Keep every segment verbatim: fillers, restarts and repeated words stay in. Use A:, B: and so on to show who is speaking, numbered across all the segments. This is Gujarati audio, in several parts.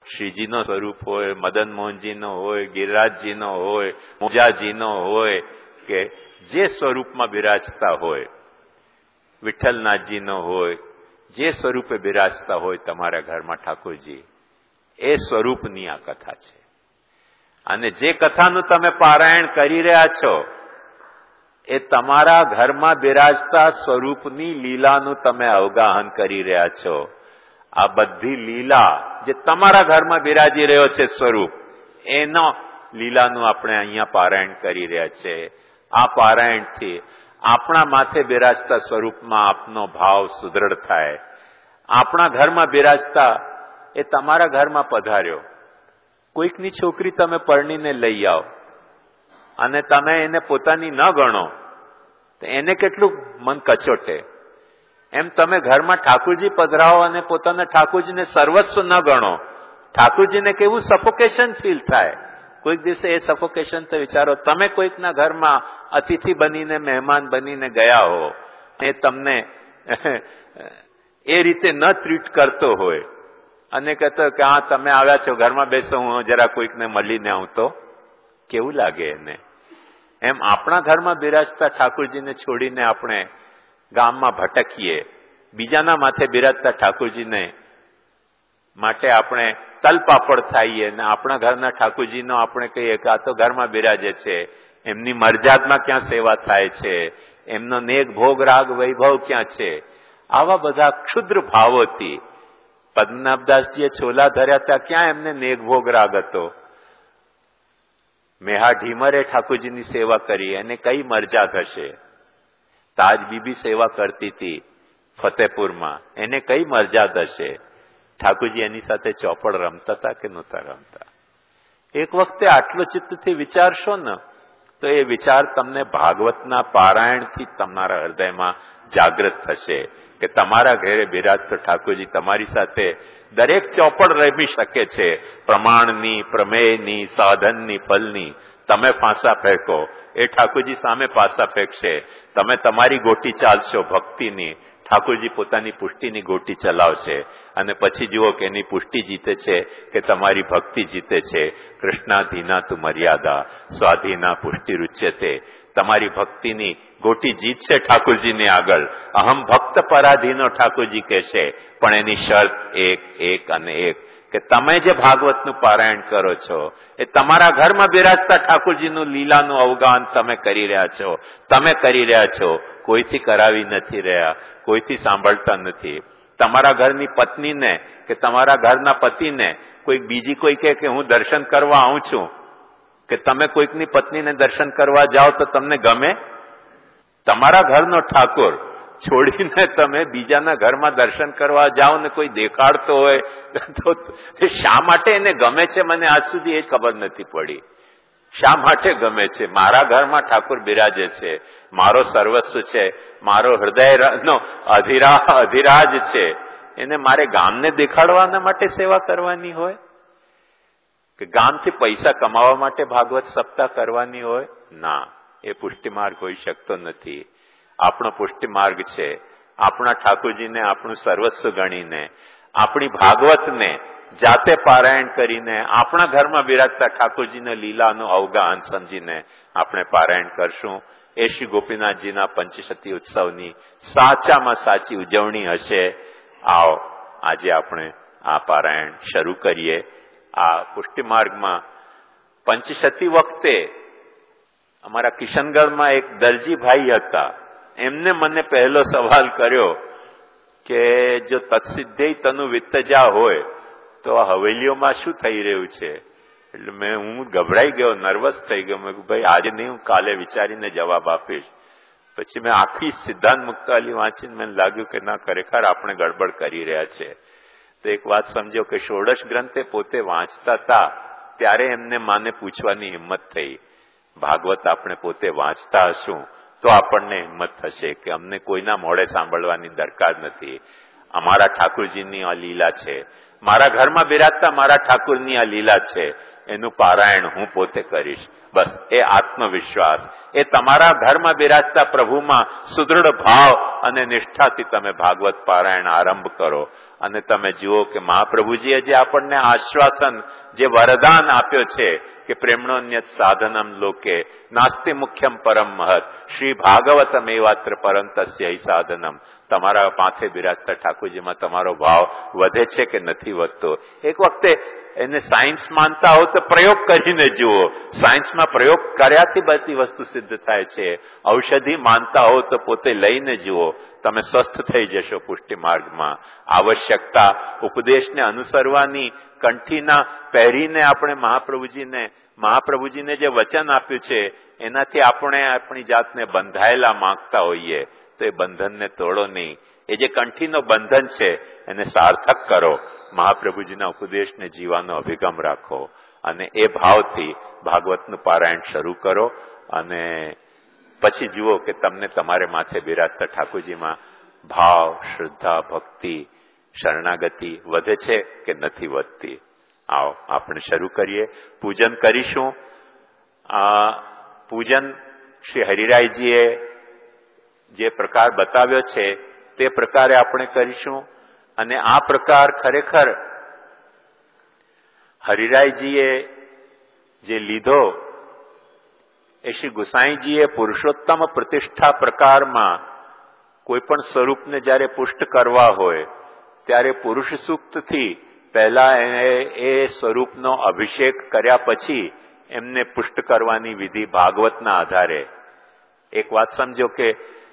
A: શ્રીજીનો સ્વરૂપ હોય, મદન મોહનજીનો હોય, ગિરિરાજજીનો હોય, મોજાજીનો હોય, કે જે સ્વરૂપમાં બિરાજતા હોય, વિઠ્ઠલનાથજીનો હોય, જે સ્વરૂપે બિરાજતા હોય તમારા ઘરમાં ઠાકોરજી, એ સ્વરૂપની આ કથા છે. અને જે કથાનું તમે પારાયણ કરી રહ્યા છો એ તમારા ઘરમાં બિરાજતા સ્વરૂપની લીલાનું તમે અવગાહન કરી રહ્યા છો. આ બધી લીલા જે તમારા ઘરમાં બિરાજી રહ્યો છે સ્વરૂપ, એનો લીલાનું આપણે અહીંયા પારાયણ કરી રહ્યા છે. આ પારાયણથી આપણા માથે બિરાજતા સ્વરૂપમાં આપનો ભાવ સુદૃઢ થાય. આપણા ઘરમાં બિરાજતા એ તમારા ઘરમાં પધાર્યો. કોઈકની છોકરી તમે પરણીને લઈ આવો અને તમે એને પોતાની ન ગણો તો એને કેટલું મન કચોટે. એમ તમે ઘરમાં ઠાકોરજી પધરાવો અને પોતાના ઠાકોરજીને સર્વસ્વ ન ગણો, ઠાકોરજીને કેવું સફોકેશન ફીલ થાય. કોઈક દિવસે એ સફોકેશન તો વિચારો, તમે કોઈકના ઘરમાં અતિથિ બનીને, મહેમાન બનીને ગયા હો, એ તમને એ રીતે ન ટ્રીટ કરતો હોય અને કહેતો કે હા તમે આવ્યા છો, ઘરમાં બેસો, હું જરા કોઈકને મળીને આવું, તો કેવું લાગે એને? એમ આપણા ઘરમાં બિરાજતા ઠાકોરજીને છોડીને આપણે ગામમાં ભટકીએ, બીજાના માથે બિરાજતા ઠાકોરજીને માટે આપણે તલપાપડ થઈએ અને આપણા ઘરના ઠાકોરજીનો આપણે કહીએ કે આ તો ઘરમાં બિરાજે છે, એમની મરજાદમાં ક્યાં સેવા થાય છે, એમનો નેક ભોગ રાગ વૈભવ ક્યાં છે? આવા બધા ક્ષુદ્ર ભાવોથી પદ્મનાભદાસજીએ છોલા ધર્યા હતા, ક્યાં એમને નેક ભોગ રાગ હતો? મેહા ઢીમરે ઠાકોરજીની સેવા કરી, એને કઈ મરજાદ હશે? તાજ બીબી સેવા કરતી હતી ફતેપુરમાં, એને કઈ મરજાદ હશે? ઠાકોરજી એની સાથે ચોપડ રમતા હતા કે નહોતા રમતા? એક વખતે આટલો ચિત્તથી વિચારશો ને તો એ વિચાર તમને ભાગવતના પારાયણથી તમારા હૃદયમાં જાગૃત થશે કે તમારા ઘરે બિરાજતો ઠાકોરજી તમારી સાથે દરેક ચોપડ રમી શકે છે. પ્રમાણની, પ્રમેયની, સાધનની, ફલની. તમે પાસા ફેંકો, એ ઠાકોરજી સામે પાસા ફેંકશે. તમે તમારી ગોટી ચાલશો ભક્તિની, ઠાકોરજી પોતાની પુષ્ટિની ગોટી ચલાવશે. અને પછી જુઓ કે એની પુષ્ટિ જીતે છે કે તમારી ભક્તિ જીતે છે. કૃષ્ણાધીના તુ મર્યાદા સ્વાધીના પુષ્ટિ રૂચ્યતે. તમારી ભક્તિની ગોટી જીતશે ઠાકોરજીને આગળ. અહમ ભક્ત પરાધીનો ઠાકોરજી કહેશે, પણ એની શરત એક એક અને એક કે તમે જે ભાગવતનું પારાયણ કરો છો એ તમારા ઘરમાં બિરાજતા ઠાકોરજીનું લીલાનું અવગાન તમે કરી રહ્યા છો. તમે કરી રહ્યા છો, કોઈથી કરાવી નથી રહ્યા, કોઈથી સાંભળતા નથી. તમારા ઘરની પત્નીને કે તમારા ઘરના પતિને કોઈક બીજી કોઈ કહે કે હું દર્શન કરવા આવું છું, કે તમે કોઈકની પત્નીને દર્શન કરવા જાઓ તો તમને ગમે? તમારા ઘરનો ઠાકોર છોડીને તમે બીજાના ઘરમાં દર્શન કરવા જાઓ ને કોઈ દેખાડતો હોય તો શા માટે એને ગમે છે? મને આજ સુધી એ ખબર નથી પડી. શા માટે ગમે છે? મારા ઘરમાં ઠાકોર બિરાજે છે, મારો સર્વસ્વ છે, મારો હૃદયનો અધિરા અધિરાજ છે, એને મારે ગામને દેખાડવાના માટે સેવા કરવાની હોય કે ગામથી પૈસા કમાવા માટે ભાગવત સપ્તાહ કરવાની હોય? ના, એ પુષ્ટિ માર્ગ હોઈ શકતો નથી. આપણો પુષ્ટિ માર્ગ છે આપણા ઠાકોરજીને આપણું સર્વસ્વ ગણીને, આપણી ભાગવતને જાતે પારાયણ કરીને, આપણા ઘરમાં બિરાજતા ઠાકોરજીના લીલાનું અવગાહન સમજીને આપણે પારાયણ કરશું. એ શ્રી ગોપીનાથજીના પંચશતી ઉત્સવની સાચામાં સાચી ઉજવણી હશે. આવો આજે આપણે આ પારાયણ શરૂ કરીએ. આ પુષ્ટિ માર્ગમાં પંચશતી વખતે અમારા કિશનગઢમાં એક દરજીભાઈ હતા. એમને મને પહેલો સવાલ કર્યો કે જો તત્સિદ્ધેય તનુ વિત્તજા હોય તો આ હવેલીઓમાં શું થઈ રહ્યું છે? એટલે મેં હું ગભરાઈ ગયો, નર્વસ થઈ ગયો. મેં કહ્યું ભાઈ આજે નહીં, હું કાલે વિચારીને જવાબ આપીશ. પછી મેં આખી સિદ્ધાંત મુક્તાવલી વાંચીને મને લાગ્યું કે ના, ખરેખર આપણે ગડબડ કરી રહ્યા છે. તો એક વાત સમજો કે ષોડશ ગ્રંથે પોતે વાંચતા હતા ત્યારે એમને માને પૂછવાની હિંમત થઈ. ભાગવત આપણે પોતે વાંચતા હશું તો આપણને હિંમત થશે કે અમને કોઈના મોડે સાંભળવાની દરકાર નથી. અમારા ઠાકોરજીની આ લીલા છે, મારા ઘરમાં બિરાજતા મારા ઠાકોરની આ લીલા છે, એનું પારાયણ હું પોતે કરીશ. બસ એ આત્મવિશ્વાસ, એ તમારા ઘરમાં બિરાજતા પ્રભુમાં સુદૃઢ ભાવ અને નિષ્ઠાથી તમે ભાગવત પારાયણ આરંભ કરો અને તમે જુઓ કે મહાપ્રભુજીએ જે આપણને આશ્વાસન, જે વરદાન આપ્યો છે કે પ્રેમણોન્યત સાધનમ લોકે નાસ્તિ મુખ્યમ પરમ મહત શ્રી ભાગવતમ એવાત્ર પરમ તસ્ય સાધનમ. તમારા માથે બિરાજતા ઠાકોરજીમાં તમારો ભાવ વધે છે કે નથી વધતો? એક વખતે એને સાયન્સ માનતા હો તો પ્રયોગ કરીને જુઓ. સાયન્સમાં પ્રયોગ કર્યાથી બધી વસ્તુ સિદ્ધ થાય છે. ઔષધિ માનતા હો તો પોતે લઈને જુઓ. તમે સ્વસ્થ થઈ જશો પુષ્ટિ માર્ગમાં. આવશ્યકતા ઉપદેશને અનુસરવાની કંઠીના પહેરીને આપણે મહાપ્રભુજીને મહાપ્રભુજીને જે વચન આપ્યું છે એનાથી આપણે આપણી જાતને બંધાયેલા માંગતા હોઈએ તો એ બંધનને તોડો નહીં. એ જે કંઠીનો બંધન છે એને સાર્થક કરો. મહાપ્રભુજીના ઉપદેશને જીવાનો અભિગમ રાખો અને એ ભાવથી ભાગવતનું પારાયણ શરૂ કરો અને પછી જુઓ કે તમને તમારે માથે બિરાજતા ઠાકોરજીમાં ભાવ, શ્રદ્ધા, ભક્તિ, શરણાગતિ વધે છે કે નથી વધતી. આવો આપણે શરૂ કરીએ. પૂજન કરીશું. આ પૂજન શ્રી હરિરાયજીએ જે પ્રકાર બતાવ્યો છે તે પ્રકારે આપણે કરીશું અને આ પ્રકાર ખરેખર હરિરાયજીએ જે લીધો એ શ્રી ગુસાઈજીએ પુરુષોત્તમ પ્રતિષ્ઠા પ્રકારમાં કોઈ પણ સ્વરૂપને જ્યારે પુષ્ટ કરવા હોય ત્યારે પુરુષ સૂક્તથી પહેલા એ સ્વરૂપનો અભિષેક કર્યા પછી એમને પુષ્ટ કરવાની વિધિ ભાગવતના આધારે. એક વાત સમજો કે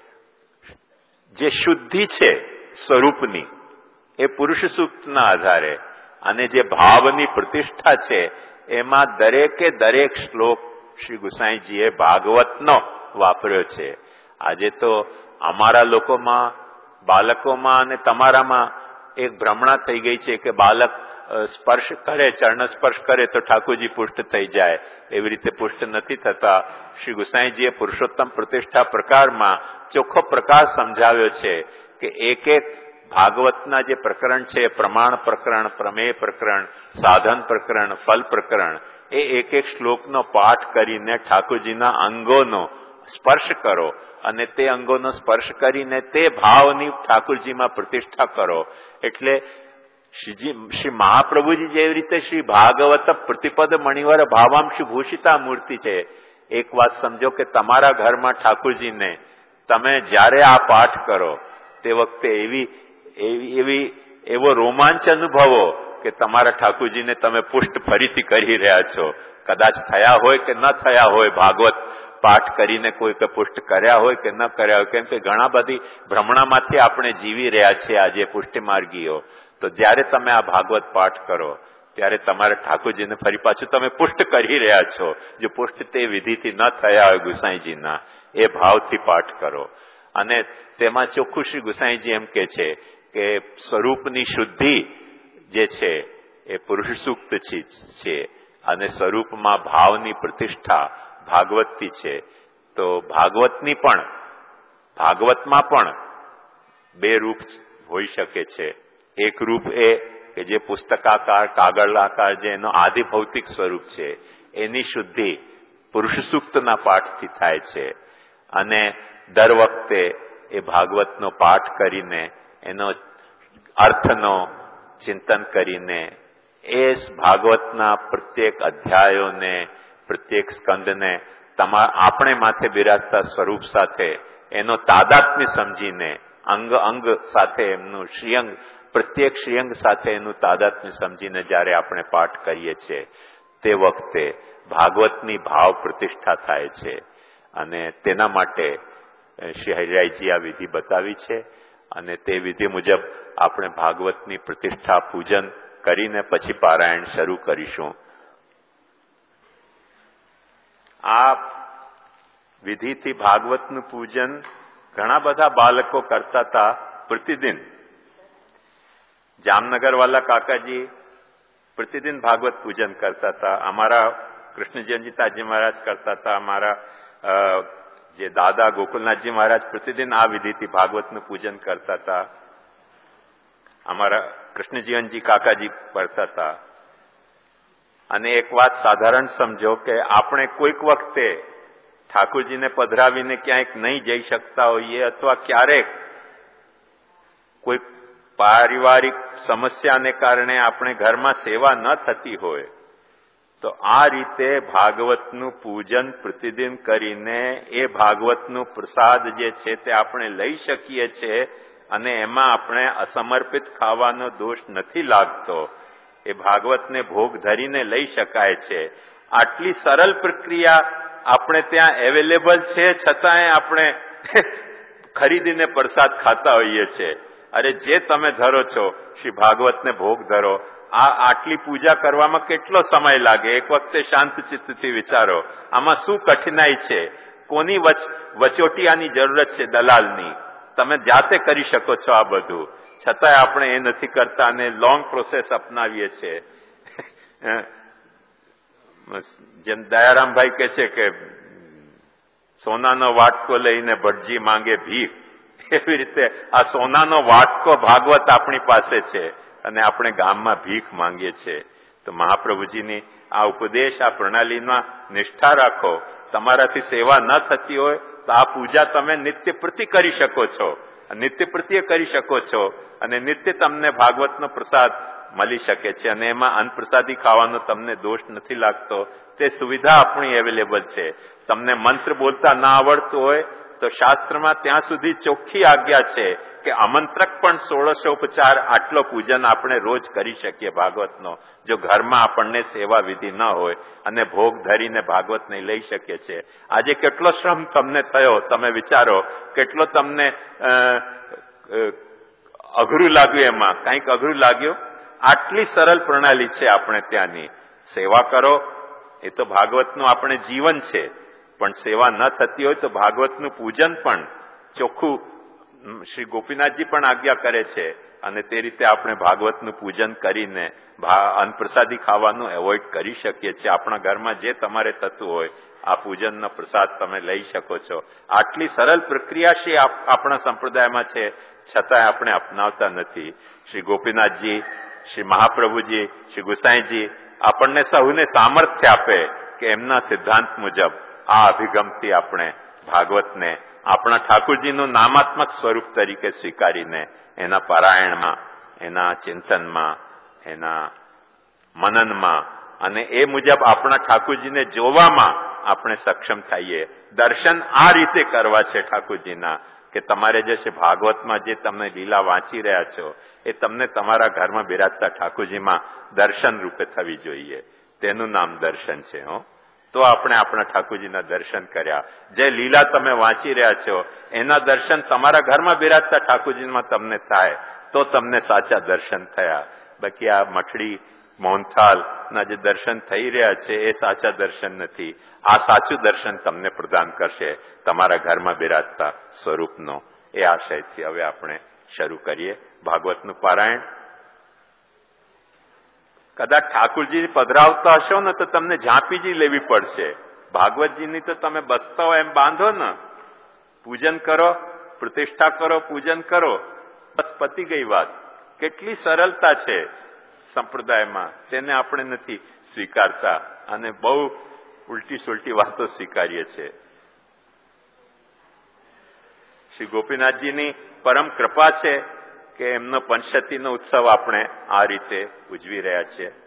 A: જે શુદ્ધિ છે સ્વરૂપની એ પુરુષ સૂક્તના આધારે અને જે ભાવની પ્રતિષ્ઠા છે એમાં દરેકે દરેક શ્લોક શ્રી ગુસાઈજીએ ભાગવતનો વાપર્યો છે. આજે તો અમારા લોકોમાં, બાળકોમાં અને તમારામાં એક ભ્રમણા થઈ ગઈ છે કે બાળક સ્પર્શ કરે, ચરણ સ્પર્શ કરે તો ઠાકોરજી પુષ્ટ થઈ જાય. એવી રીતે પુષ્ટ નથી થતા. શ્રી ગુસાઈજીએ પુરુષોત્તમ પ્રતિષ્ઠા પ્રકારમાં ચોખ્ખો પ્રકાર સમજાવ્યો છે કે એક એક ભાગવતના જે પ્રકરણ છે, પ્રમાણ પ્રકરણ, પ્રમેય પ્રકરણ, સાધન પ્રકરણ, ફલ પ્રકરણ, એ એક એક શ્લોકનો પાઠ કરીને ઠાકોરજીના અંગોનો સ્પર્શ કરો અને તે અંગોનો સ્પર્શ કરીને તે ભાવની ઠાકોરજીમાં પ્રતિષ્ઠા કરો. એટલે શ્રીજી શ્રી મહાપ્રભુજી જેવી રીતે શ્રી ભાગવત પ્રતિપદ મણિવર ભાવાંશ ભૂષિતા મૂર્તિ છે. એક વાત સમજો કે તમારા ઘરમાં ઠાકોરજીને તમે જ્યારે આ પાઠ કરો તે વખતે એવી એવી એવી એવો રોમાંચ અનુભવો કે તમારા ઠાકોરજીને તમે પુષ્ટ ફરીથી કરી રહ્યા છો. કદાચ થયા હોય કે ન થયા હોય, ભાગવત પાઠ કરીને કોઈ કે પુષ્ટ કર્યા હોય કે ન કર્યા હોય, કેમ કે ઘણા બધી ભ્રમણામાંથી આપણે જીવી રહ્યા છીએ આજે પુષ્ટિ માર્ગીઓ. તો જ્યારે તમે આ ભાગવત પાઠ કરો ત્યારે તમારા ઠાકોરજીને ફરી પાછું તમે પુષ્ટ કરી રહ્યા છો. જો પુષ્ટ તે વિધિથી ન થયા હોય ગુસાઈજીના, એ ભાવથી પાઠ કરો. અને તેમાં ચોખ્ખું શ્રી ગુસાઈજી એમ કે છે કે સ્વરૂપની શુદ્ધિ જે છે એ પુરુષ સૂક્ત છે અને સ્વરૂપમાં ભાવની પ્રતિષ્ઠા ભાગવતથી છે. તો ભાગવતની પણ ભાગવતમાં પણ બે રૂપ હોઈ શકે છે. એક રૂપ એ કે જે પુસ્તકાકાર, કાગળાકાર, જે એનો આદિ ભૌતિક સ્વરૂપ છે એની શુદ્ધિ પુરુષ સૂક્તના પાઠથી થાય છે. અને દર વખતે એ ભાગવતનો પાઠ કરીને એનો અર્થનો ચિંતન કરીને એ ભાગવતના પ્રત્યેક અધ્યાયોને, પ્રત્યેક સ્કંદને તમારા આપણે માથે બિરાજતા સ્વરૂપ સાથે એનો તાદાત્મ્ય સમજીને અંગ અંગ સાથે એમનું શ્રીઅંગ, પ્રત્યેક શ્રીઅંગ સાથે એનું તાદાત્મ્ય સમજીને જ્યારે આપણે પાઠ કરીએ છીએ તે વખતે ભાગવતની ભાવ પ્રતિષ્ઠા થાય છે. અને તેના માટે શ્રી હરિરાયજી આ વિધિ બતાવી છે અને તે વિધિ મુજબ આપણે ભાગવતની પ્રતિષ્ઠા પૂજન કરીને પછી પારાયણ શરૂ કરીશું. આ વિધિથી ભાગવતનું પૂજન ઘણા બધા બાળકો કરતા હતા પ્રતિદિન. જામનગર વાલા કાકાજી પ્રતિદિન ભાગવત પૂજન કરતા હતા. અમારા કૃષ્ણજીવનજી તાજી મહારાજ કરતા હતા. અમારા જે દાદા ગોકુલનાથજી મહારાજ પ્રતિદિન આ વિધિથી ભાગવતનું પૂજન કરતા હતા. અમારા કૃષ્ણજીવનજી કાકાજી કરતા હતા. અને એક વાત સાધારણ સમજો કે આપણે કોઈક વખતે ઠાકોરજીને પધરાવીને ક્યાંક નહીં જઈ શકતા હોઈએ અથવા ક્યારેક કોઈ પારિવારિક સમસ્યાને કારણે આપણે ઘરમાં સેવા ન થતી હોય તો આ રીતે ભાગવતનું પૂજન પ્રતિદિન કરીને એ ભાગવતનું પ્રસાદ જે છે તે આપણે લઈ શકીએ છીએ અને એમાં આપણે અસમર્પિત ખાવાનો દોષ નથી લાગતો. એ ભાગવતને ભોગ ધરીને લઈ શકાય છે. આટલી સરળ પ્રક્રિયા આપણે ત્યાં અવેલેબલ છે, છતાંય આપણે ખરીદીને પ્રસાદ ખાતા હોઈએ છીએ. અરે જે તમે ધરો છો શ્રી ભાગવતને ભોગ ધરો. આ આટલી પૂજા કરવામાં કેટલો સમય લાગે? એક વખતે શાંત ચિત્તથી વિચારો, આમાં શું કઠિનાઈ છે? કોની વચોટિયાની જરૂરત છે? દલાલની. તમે જાતે કરી શકો છો આ બધું, છતાંય આપણે એ નથી કરતા અને લોંગ પ્રોસેસ અપનાવીએ છીએ. જેમ દયારામભાઈ કહે છે કે સોનાનો વાટકો લઈને ભટજી માંગે ભીખ, એવી રીતે આ સોનાનો વાટકો ભાગવત આપણી પાસે છે અને આપણે ગામમાં ભીખ માંગીએ છીએ. તો મહાપ્રભુજીની આ ઉપદેશ, આ પ્રણાલીમાં નિષ્ઠા રાખો. તમારાથી સેવા ન થતી હોય તો આ પૂજા તમે નિત્ય પ્રતિ કરી શકો છો, નિત્ય પ્રત્યે કરી શકો છો અને નિત્ય તમને ભાગવતનો પ્રસાદ મળી શકે છે અને એમાં અન્નપ્રસાદી ખાવાનો તમને દોષ નથી લાગતો. તે સુવિધા આપણી અવેલેબલ છે. તમને મંત્ર બોલતા ના આવડતું હોય તો શાસ્ત્રમાં ત્યાં સુધી ચોખ્ખી આજ્ઞા છે કે આમંત્રક પણ સોળસોપચાર આટલો પૂજન આપણે રોજ કરી શકીએ ભાગવતનો, જો ઘરમાં આપણને સેવા વિધિ ન હોય અને ભોગ ધરીને ભાગવતને લઈ શકીએ છીએ. આજે કેટલો શ્રમ તમને થયો, તમે વિચારો. કેટલો તમને અઘરું લાગ્યું, એમાં કંઈક અઘરું લાગ્યું. આટલી સરળ પ્રણાલી છે આપણે ત્યાંની. સેવા કરો, એ તો ભાગવતનું આપણે જીવન છે. પણ સેવા ન થતી હોય તો ભાગવતનું પૂજન પણ ચોખ્ખું શ્રી ગોપીનાથજી પણ આજ્ઞા કરે છે અને તે રીતે આપણે ભાગવતનું પૂજન કરીને અન્નપ્રસાદી ખાવાનું એવોઇડ કરી શકીએ છીએ. આપણા ઘરમાં જે તમારે થતું હોય આ પૂજનનો પ્રસાદ તમે લઈ શકો છો. આટલી સરળ પ્રક્રિયા શ્રી આપણા સંપ્રદાયમાં છે, છતાંય આપણે અપનાવતા નથી. શ્રી ગોપીનાથજી, શ્રી મહાપ્રભુજી, શ્રી ગુસાઈજી આપણને સૌને સામર્થ્ય આપે કે એમના સિદ્ધાંત મુજબ આ અભિગમથી આપણે ભાગવતને આપણા ઠાકુરજીનું નામાત્મક સ્વરૂપ તરીકે સ્વીકારીને એના પારાયણમાં, એના ચિંતનમાં, એના મનનમાં અને એ મુજબ આપણા ઠાકુરજીને જોવામાં આપણે સક્ષમ થઈએ. દર્શન આ રીતે કરવા છે ઠાકુરજીના કે તમારે જે છે ભાગવતમાં જે તમે લીલા વાંચી રહ્યા છો એ તમને તમારા ઘરમાં બિરાજતા ઠાકુરજીમાં દર્શન રૂપે થવી જોઈએ. તેનું નામ દર્શન છે. હો તો આપણે આપણા ઠાકુરજીના દર્શન કર્યા. જે લીલા તમે વાંચી રહ્યા છો એના દર્શન તમારા ઘરમાં બિરાજતા ઠાકુરજીમાં તમને થાય તો તમને સાચા દર્શન થયા. બાકી આ મઠડી મોહનથાલ ના જે દર્શન થઈ રહ્યા છે એ સાચા દર્શન નથી. આ સાચું દર્શન તમને પ્રદાન કરશે તમારા ઘરમાં બિરાજતા સ્વરૂપનો. એ આશયથી હવે આપણે શરૂ કરીએ ભાગવતનું પારાયણ. કદાચ ઠાકુરજી પધરાવતા હશો ને તો તમને ઝાંપીજી લેવી પડશે. ભાગવતજીની તો તમે બસતા હોય એમ બાંધો ને, પૂજન કરો, પ્રતિષ્ઠા કરો, પૂજન કરો, બસ પતી ગઈ વાત. કેટલી સરળતા છે સંપ્રદાયમાં, તેને આપણે નથી સ્વીકારતા અને બહુ ઉલટી સુલટી વાતો સ્વીકારીએ છીએ. શ્રી ગોપીનાથજીની પરમ કૃપા છે કે એમનો પંચશતીનો ઉત્સવ આપણે આ રીતે ઉજવી રહ્યા છીએ.